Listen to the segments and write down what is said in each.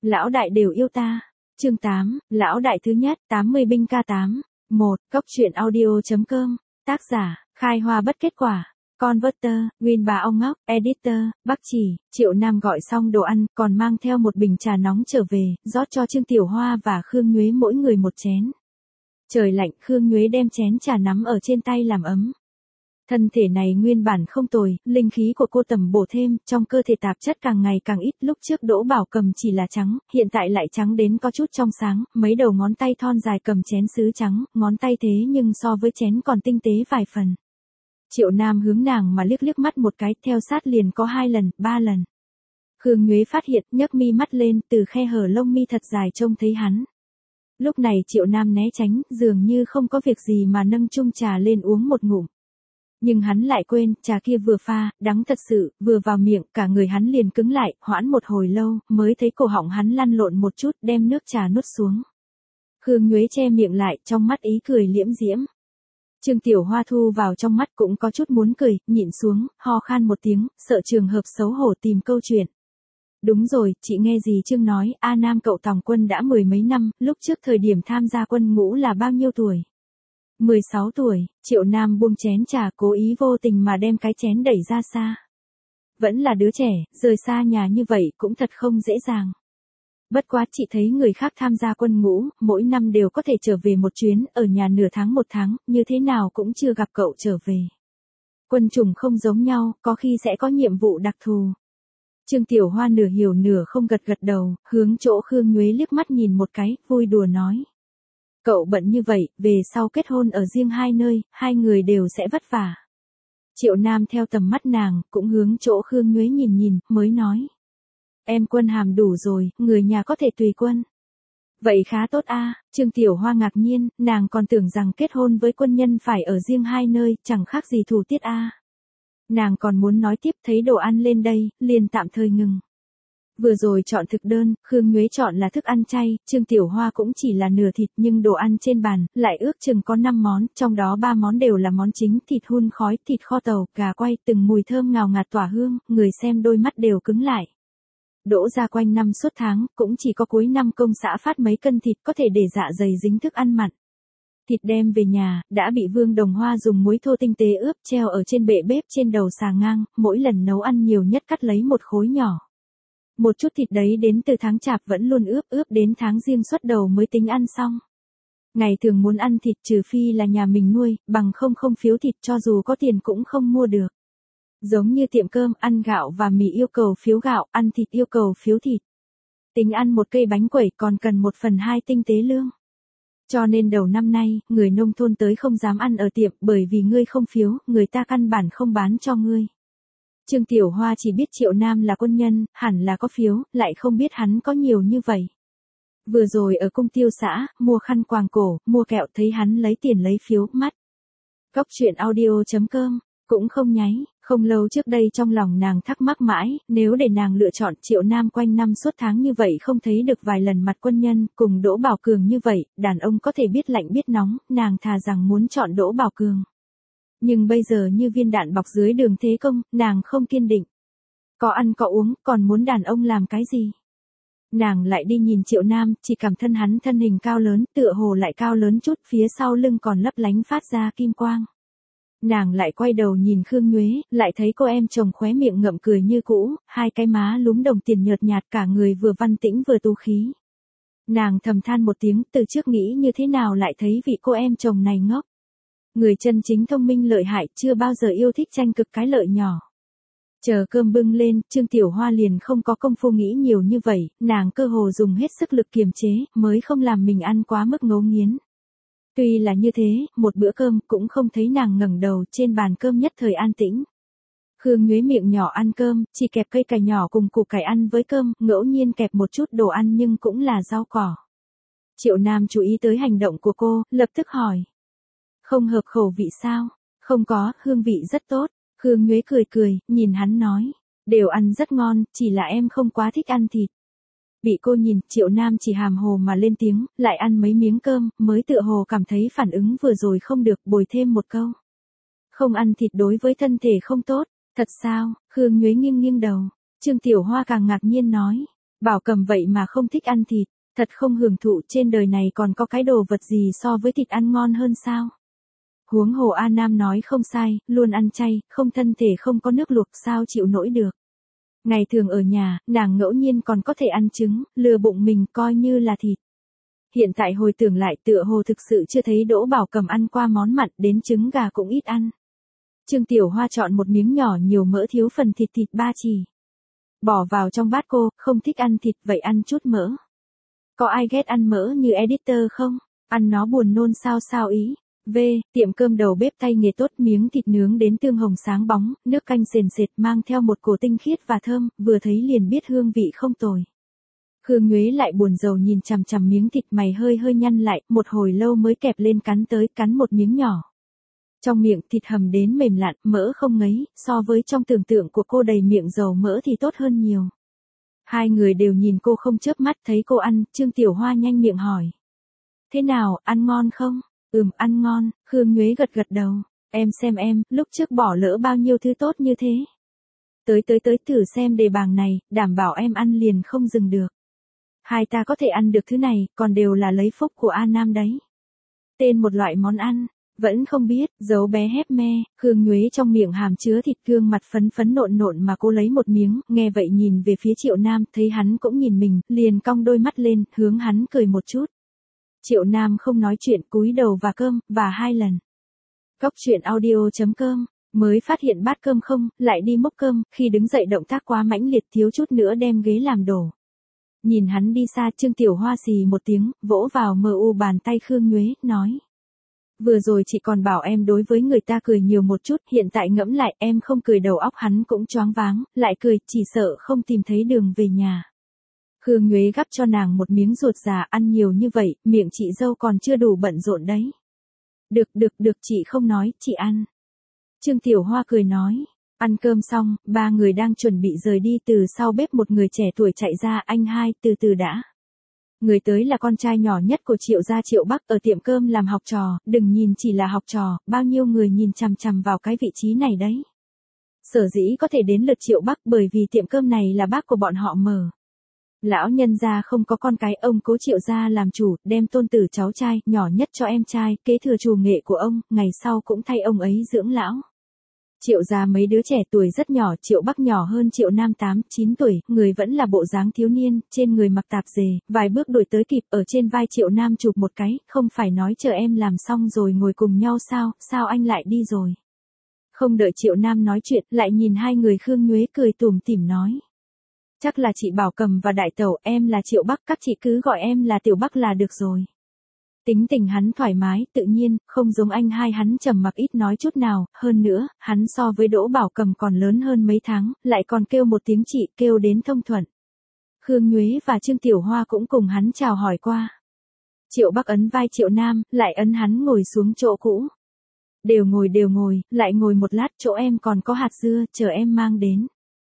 Lão đại đều yêu ta. Chương 8, lão đại thứ nhất, 80 binh K8. 1. Cốc truyện audio.com. Tác giả, Khai Hoa Bất Kết Quả. Converter, Win bà ông ngốc, Editor, Bắc Chỉ. Triệu Nam gọi xong đồ ăn, còn mang theo một bình trà nóng trở về, rót cho Trương Tiểu Hoa và Khương Nhuế mỗi người một chén. Trời lạnh, Khương Nhuế đem chén trà nắm ở trên tay làm ấm. Thân thể này nguyên bản không tồi, linh khí của cô tầm bổ thêm, trong cơ thể tạp chất càng ngày càng ít, lúc trước Đỗ Bảo cầm chỉ là trắng, hiện tại lại trắng đến có chút trong sáng, mấy đầu ngón tay thon dài cầm chén sứ trắng, ngón tay thế nhưng so với chén còn tinh tế vài phần. Triệu Nam hướng nàng mà liếc liếc mắt một cái, theo sát liền có 2 lần, 3 lần. Khương Nhuế phát hiện, nhấc mi mắt lên, từ khe hở lông mi thật dài trông thấy hắn. Lúc này Triệu Nam né tránh, dường như không có việc gì mà nâng chung trà lên uống một ngụm. Nhưng hắn lại quên, trà kia vừa pha, đắng thật sự, vừa vào miệng, cả người hắn liền cứng lại, hoãn một hồi lâu, mới thấy cổ họng hắn lăn lộn một chút, đem nước trà nuốt xuống. Khương Nhuế che miệng lại, trong mắt ý cười liễm diễm. Trương Tiểu Hoa thu vào trong mắt cũng có chút muốn cười, nhịn xuống, ho khan một tiếng, sợ trường hợp xấu hổ tìm câu chuyện. Đúng rồi, chị nghe gì Trương nói, A Nam cậu tòng quân đã 10 mấy năm, lúc trước thời điểm tham gia quân ngũ là bao nhiêu tuổi? 16 tuổi, Triệu Nam buông chén trà cố ý vô tình mà đem cái chén đẩy ra xa. Vẫn là đứa trẻ, rời xa nhà như vậy cũng thật không dễ dàng. Bất quá chị thấy người khác tham gia quân ngũ, mỗi năm đều có thể trở về một chuyến, ở nhà nửa tháng một tháng, như thế nào cũng chưa gặp cậu trở về. Quân chủng không giống nhau, có khi sẽ có nhiệm vụ đặc thù. Trương Tiểu Hoa nửa hiểu nửa không gật gật đầu, hướng chỗ Khương Nhuế liếc mắt nhìn một cái, vui đùa nói. Cậu bận như vậy, về sau kết hôn ở riêng 2 nơi, 2 người đều sẽ vất vả. Triệu Nam theo tầm mắt nàng, cũng hướng chỗ Khương Nhuế nhìn nhìn, mới nói. Em quân hàm đủ rồi, người nhà có thể tùy quân. Vậy khá tốt a. Trương Tiểu Hoa ngạc nhiên, nàng còn tưởng rằng kết hôn với quân nhân phải ở riêng 2 nơi, chẳng khác gì thủ tiết a. Nàng còn muốn nói tiếp thấy đồ ăn lên đây, liền tạm thời ngừng. Vừa rồi chọn thực đơn, Khương Nhuế chọn là thức ăn chay, Trương Tiểu Hoa cũng chỉ là nửa thịt nhưng đồ ăn trên bàn, lại ước chừng có 5 món, trong đó 3 món đều là món chính, thịt hun khói, thịt kho tàu, gà quay, từng mùi thơm ngào ngạt tỏa hương, người xem đôi mắt đều cứng lại. Đỗ ra quanh năm suốt tháng, cũng chỉ có cuối năm công xã phát mấy cân thịt có thể để dạ dày dính thức ăn mặn. Thịt đem về nhà, đã bị Vương Đồng Hoa dùng muối thô tinh tế ướp treo ở trên bệ bếp trên đầu xà ngang, mỗi lần nấu ăn nhiều nhất cắt lấy một khối nhỏ. Một chút thịt đấy đến từ tháng Chạp vẫn luôn ướp đến tháng Giêng xuất đầu mới tính ăn xong. Ngày thường muốn ăn thịt trừ phi là nhà mình nuôi, bằng không phiếu thịt cho dù có tiền cũng không mua được. Giống như tiệm cơm, ăn gạo và mì yêu cầu phiếu gạo, ăn thịt yêu cầu phiếu thịt. Tính ăn một cây bánh quẩy còn cần 1/2 tinh tế lương. Cho nên đầu năm nay, người nông thôn tới không dám ăn ở tiệm bởi vì ngươi không phiếu, người ta căn bản không bán cho ngươi. Trương Tiểu Hoa chỉ biết Triệu Nam là quân nhân, hẳn là có phiếu, lại không biết hắn có nhiều như vậy. Vừa rồi ở cung tiêu xã, mua khăn quàng cổ, mua kẹo thấy hắn lấy tiền lấy phiếu, mắt. Cốc truyện audio.com, cũng không nháy, không lâu trước đây trong lòng nàng thắc mắc mãi, nếu để nàng lựa chọn Triệu Nam quanh năm suốt tháng như vậy không thấy được vài lần mặt quân nhân, cùng Đỗ Bảo Cường như vậy, đàn ông có thể biết lạnh biết nóng, nàng thà rằng muốn chọn Đỗ Bảo Cường. Nhưng bây giờ như viên đạn bọc dưới đường thế công, nàng không kiên định. Có ăn có uống, còn muốn đàn ông làm cái gì? Nàng lại đi nhìn Triệu Nam, chỉ cảm thân hắn thân hình cao lớn, tựa hồ lại cao lớn chút, phía sau lưng còn lấp lánh phát ra kim quang. Nàng lại quay đầu nhìn Khương Nhuế, lại thấy cô em chồng khóe miệng ngậm cười như cũ, 2 cái má lúm đồng tiền nhợt nhạt cả người vừa văn tĩnh vừa tú khí. Nàng thầm than một tiếng, từ trước nghĩ như thế nào lại thấy vị cô em chồng này ngốc. Người chân chính thông minh lợi hại chưa bao giờ yêu thích tranh cực cái lợi nhỏ. Chờ cơm bưng lên, Trương Tiểu Hoa liền không có công phu nghĩ nhiều như vậy, nàng cơ hồ dùng hết sức lực kiềm chế, mới không làm mình ăn quá mức ngấu nghiến. Tuy là như thế, một bữa cơm cũng không thấy nàng ngẩng đầu, trên bàn cơm nhất thời an tĩnh. Khương Nhuế miệng nhỏ ăn cơm, chỉ kẹp cây cải nhỏ cùng củ cải ăn với cơm, ngẫu nhiên kẹp một chút đồ ăn nhưng cũng là rau cỏ. Triệu Nam chú ý tới hành động của cô, lập tức hỏi. Không hợp khẩu vị sao? Không có, hương vị rất tốt. Khương Nhuế cười, nhìn hắn nói. Đều ăn rất ngon, chỉ là em không quá thích ăn thịt. Bị cô nhìn, Triệu Nam chỉ hàm hồ mà lên tiếng, lại ăn mấy miếng cơm, mới tựa hồ cảm thấy phản ứng vừa rồi không được, bồi thêm một câu. Không ăn thịt đối với thân thể không tốt, thật sao? Khương Nhuế nghiêng đầu. Trương Tiểu Hoa càng ngạc nhiên nói. Bảo Cầm vậy mà không thích ăn thịt, thật không hưởng thụ, trên đời này còn có cái đồ vật gì so với thịt ăn ngon hơn sao? Huống hồ A Nam nói không sai, luôn ăn chay, không thân thể không có nước luộc sao chịu nổi được. Ngày thường ở nhà, nàng ngẫu nhiên còn có thể ăn trứng, lừa bụng mình coi như là thịt. Hiện tại hồi tưởng lại tựa hồ thực sự chưa thấy Đỗ Bảo Cầm ăn qua món mặn, đến trứng gà cũng ít ăn. Trương Tiểu Hoa chọn một miếng nhỏ nhiều mỡ thiếu phần thịt ba chỉ. Bỏ vào trong bát cô, không thích ăn thịt vậy ăn chút mỡ. Có ai ghét ăn mỡ như editor không? Ăn nó buồn nôn sao ý. Tiệm cơm đầu bếp tay nghề tốt, miếng thịt nướng đến tương hồng sáng bóng, nước canh sền sệt mang theo một cổ tinh khiết và thơm, vừa thấy liền biết hương vị không tồi. Khương Nhuế lại buồn rầu nhìn chằm chằm miếng thịt, mày hơi nhăn lại, một hồi lâu mới kẹp lên cắn một miếng nhỏ. Trong miệng thịt hầm đến mềm lặn, mỡ không ngấy, so với trong tưởng tượng của cô đầy miệng dầu mỡ thì tốt hơn nhiều. Hai người đều nhìn cô không chớp mắt, thấy cô ăn, Trương Tiểu Hoa nhanh miệng hỏi. Thế nào, ăn ngon không? Ăn ngon, Khương Nhuế gật đầu. Em xem em, lúc trước bỏ lỡ bao nhiêu thứ tốt như thế. Tới thử xem đề bảng này, đảm bảo em ăn liền không dừng được. Hai ta có thể ăn được thứ này, còn đều là lấy phúc của A Nam đấy. Tên một loại món ăn, vẫn không biết, giấu bé hép me, Khương Nhuế trong miệng hàm chứa thịt, gương mặt phấn nộn mà cô lấy một miếng, nghe vậy nhìn về phía Triệu Nam, thấy hắn cũng nhìn mình, liền cong đôi mắt lên, hướng hắn cười một chút. Triệu Nam không nói chuyện, cúi đầu và cơm, và 2 lần. Góc truyện audio.com, mới phát hiện bát cơm không, lại đi múc cơm, khi đứng dậy động tác quá mãnh liệt, thiếu chút nữa đem ghế làm đổ. Nhìn hắn đi xa, Trương Tiểu Hoa xì một tiếng, vỗ vào mu bàn tay Khương Nhuế, nói. Vừa rồi chị còn bảo em đối với người ta cười nhiều một chút, hiện tại ngẫm lại em không cười đầu óc hắn cũng choáng váng, lại cười, chỉ sợ không tìm thấy đường về nhà. Khương Nhuế gắp cho nàng một miếng ruột già, ăn nhiều như vậy, miệng chị dâu còn chưa đủ bận rộn đấy. Được, chị không nói, chị ăn. Trương Tiểu Hoa cười nói. Ăn cơm xong, ba người đang chuẩn bị rời đi, từ sau bếp một người trẻ tuổi chạy ra, anh hai, từ đã. Người tới là con trai nhỏ nhất của Triệu gia Triệu Bắc, ở tiệm cơm làm học trò, đừng nhìn chỉ là học trò, bao nhiêu người nhìn chằm vào cái vị trí này đấy. Sở dĩ có thể đến lượt Triệu Bắc bởi vì tiệm cơm này là bác của bọn họ mở. Lão nhân gia không có con cái, ông cố Triệu gia làm chủ, đem tôn tử cháu trai, nhỏ nhất cho em trai, kế thừa chủ nghệ của ông, ngày sau cũng thay ông ấy dưỡng lão. Triệu gia mấy đứa trẻ tuổi rất nhỏ, Triệu Bắc nhỏ hơn Triệu Nam 8-9 tuổi, người vẫn là bộ dáng thiếu niên, trên người mặc tạp dề, vài bước đuổi tới kịp, ở trên vai Triệu Nam chụp một cái, không phải nói chờ em làm xong rồi ngồi cùng nhau sao anh lại đi rồi. Không đợi Triệu Nam nói chuyện, lại nhìn hai người, Khương Nhuế cười tủm tỉm nói. Chắc là chị Bảo Cầm và đại tẩu, em là Triệu Bắc, các chị cứ gọi em là Tiểu Bắc là được rồi. Tính tình hắn thoải mái, tự nhiên, không giống anh hai, hắn trầm mặc ít nói chút nào, hơn nữa, hắn so với Đỗ Bảo Cầm còn lớn hơn mấy tháng, lại còn kêu một tiếng chị, kêu đến thông thuận. Khương Nhuế và Trương Tiểu Hoa cũng cùng hắn chào hỏi qua. Triệu Bắc ấn vai Triệu Nam, lại ấn hắn ngồi xuống chỗ cũ. Đều ngồi, lại ngồi một lát, chỗ em còn có hạt dưa, chờ em mang đến.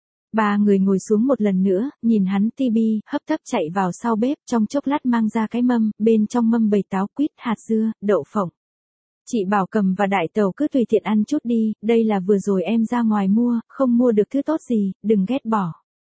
Ba người ngồi xuống một lần nữa, nhìn hắn tibi, hấp tấp chạy vào sau bếp, trong chốc lát mang ra cái mâm, bên trong mâm bày táo, quýt, hạt dưa, đậu phộng. Chị Bảo Cầm và đại tẩu cứ tùy tiện ăn chút đi, đây là vừa rồi em ra ngoài mua, không mua được thứ tốt gì, đừng ghét bỏ.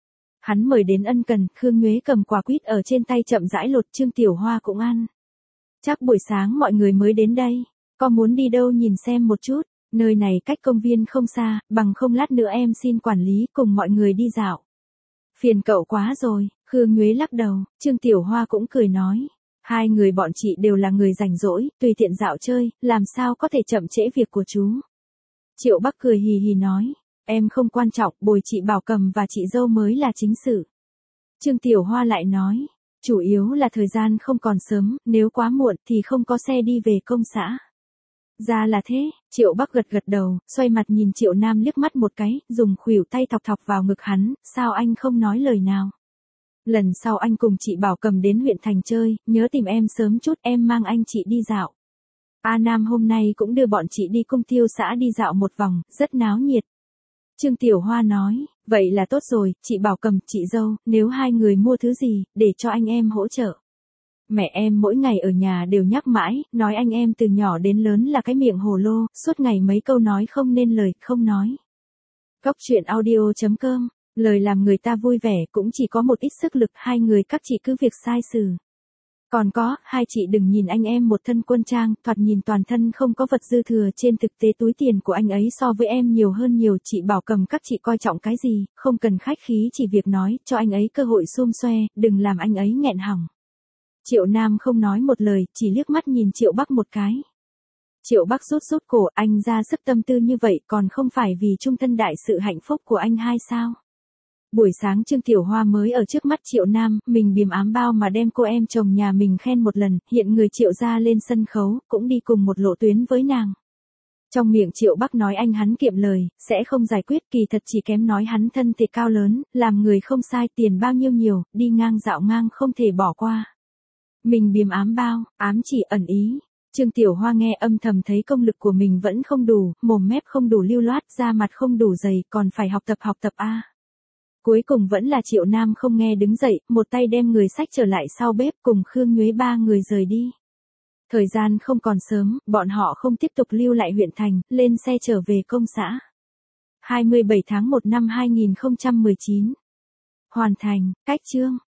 Hắn mời đến ân cần, Khương Nhuế cầm quả quýt ở trên tay chậm rãi lột, Trương Tiểu Hoa cũng ăn. Chắc buổi sáng mọi người mới đến đây, có muốn đi đâu nhìn xem một chút. Nơi này cách công viên không xa, bằng không lát nữa em xin quản lý cùng mọi người đi dạo. Phiền cậu quá rồi, Khương Nhuế lắc đầu, Trương Tiểu Hoa cũng cười nói. Hai người bọn chị đều là người rảnh rỗi, tùy tiện dạo chơi, làm sao có thể chậm trễ việc của chú. Triệu Bắc cười hì hì nói, em không quan trọng, bồi chị Bảo Cầm và chị dâu mới là chính sự. Trương Tiểu Hoa lại nói, chủ yếu là thời gian không còn sớm, nếu quá muộn thì không có xe đi về công xã. Ra là thế, Triệu Bắc gật đầu, xoay mặt nhìn Triệu Nam liếc mắt một cái, dùng khuỷu tay thọc vào ngực hắn, sao anh không nói lời nào. Lần sau anh cùng chị Bảo Cầm đến huyện thành chơi, nhớ tìm em sớm chút, em mang anh chị đi dạo. A Nam hôm nay cũng đưa bọn chị đi cung tiêu xã đi dạo một vòng, rất náo nhiệt. Trương Tiểu Hoa nói, vậy là tốt rồi, chị Bảo Cầm, chị dâu, nếu hai người mua thứ gì, để cho anh em hỗ trợ. Mẹ em mỗi ngày ở nhà đều nhắc mãi, nói anh em từ nhỏ đến lớn là cái miệng hồ lô, suốt ngày mấy câu nói không nên lời, không nói. Góc truyện audio.com Lời làm người ta vui vẻ cũng chỉ có một ít sức lực, hai người các chị cứ việc sai xử. Còn có, hai chị đừng nhìn anh em một thân quân trang, thoạt nhìn toàn thân không có vật dư thừa, trên thực tế túi tiền của anh ấy so với em nhiều hơn nhiều, chị bảo cầm các chị coi trọng cái gì, không cần khách khí, chỉ việc nói, cho anh ấy cơ hội xum xoe, đừng làm anh ấy nghẹn họng. Triệu Nam không nói một lời, chỉ liếc mắt nhìn Triệu Bắc một cái. Triệu Bắc rút rút cổ, anh ra sức tâm tư như vậy còn không phải vì trung thân đại sự hạnh phúc của anh hai sao? Buổi sáng Trương Tiểu Hoa mới ở trước mắt Triệu Nam, mình bìm ám bao mà đem cô em chồng nhà mình khen một lần, hiện người Triệu ra lên sân khấu, cũng đi cùng một lộ tuyến với nàng. Trong miệng Triệu Bắc nói anh hắn kiệm lời, sẽ không giải quyết, kỳ thật chỉ kém nói hắn thân thể cao lớn, làm người không sai, tiền bao nhiêu nhiều, đi ngang dạo ngang không thể bỏ qua. Mình bìm ám bao, ám chỉ ẩn ý. Trương Tiểu Hoa nghe âm thầm thấy công lực của mình vẫn không đủ, mồm mép không đủ lưu loát, da mặt không đủ dày, còn phải học tập a. Cuối cùng vẫn là Triệu Nam không nghe đứng dậy, một tay đem người xách trở lại sau bếp, cùng Khương Nhuế ba người rời đi. Thời gian không còn sớm, bọn họ không tiếp tục lưu lại huyện thành, lên xe trở về công xã. 27 tháng 1 năm 2019. Hoàn thành, cách chương.